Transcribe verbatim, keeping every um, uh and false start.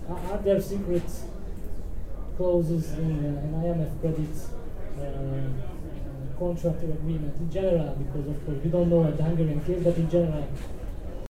are, are there secret clauses in uh, an I M F credit uh, contract or agreement in general? Because of course we don't know at the Hungarian case, but in general,